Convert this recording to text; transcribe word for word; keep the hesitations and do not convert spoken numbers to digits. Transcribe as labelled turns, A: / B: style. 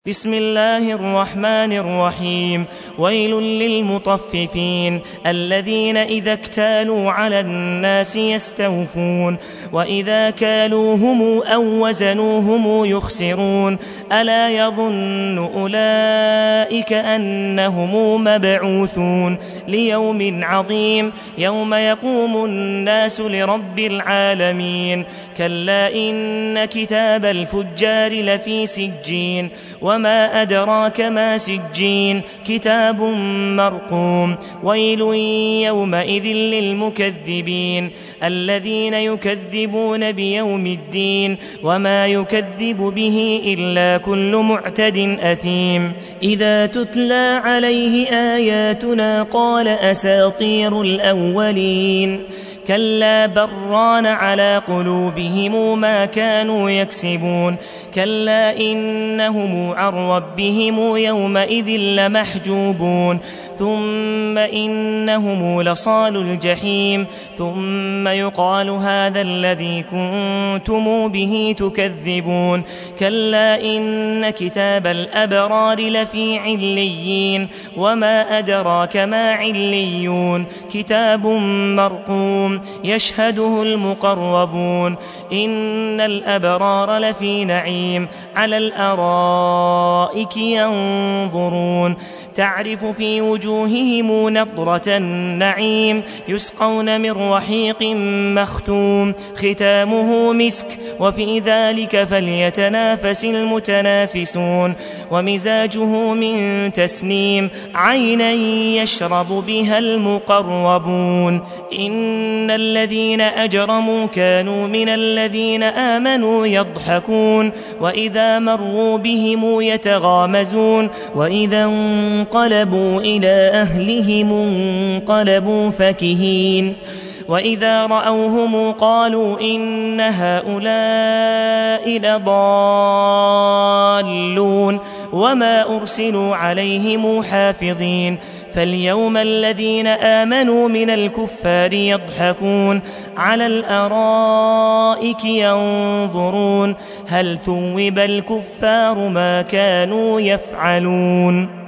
A: بسم الله الرحمن الرحيم. ويل للمطففين الذين إذا اكتالوا على الناس يستوفون وإذا كالوهم أو وزنوهم يخسرون ألا يظن أولئك أنهم مبعوثون ليوم عظيم يوم يقوم الناس لرب العالمين. كلا إن كتاب الفجار لفي سجين وما أدراك ما سجين كتاب مرقوم. ويل يومئذ للمكذبين الذين يكذبون بيوم الدين وما يكذب به إلا كل معتد أثيم. إذا تتلى عليه آياتنا قال أساطير الأولين كلا بران على قلوبهم ما كانوا يكسبون. كلا إنهم عن ربهم يومئذ لمحجوبون ثم إنهم لصال الجحيم ثم يقال هذا الذي كنتم به تكذبون. كلا إن كتاب الأبرار لفي عليين وما أدراك ما عليون كتاب مرقوم يشهده المقربون. إن الأبرار لفي نعيم على الأرائك ينظرون تعرف في وجوههم نضرة النعيم يسقون من رحيق مختوم ختامه مسك وفي ذلك فليتنافس المتنافسون. ومزاجه من تسنيم عينا يشرب بها المقربون. إن الذين أجرموا كانوا من الذين آمنوا يضحكون وإذا مروا بهم يتغامزون وإذا انقلبوا إلى أهلهم انقلبوا فكهين وإذا رأوهم قالوا إن هؤلاء لضالون وما أرسلوا عليهم حافظين. فاليوم الذين آمنوا من الكفار يضحكون على الأرائك ينظرون هل ثوب الكفار ما كانوا يفعلون.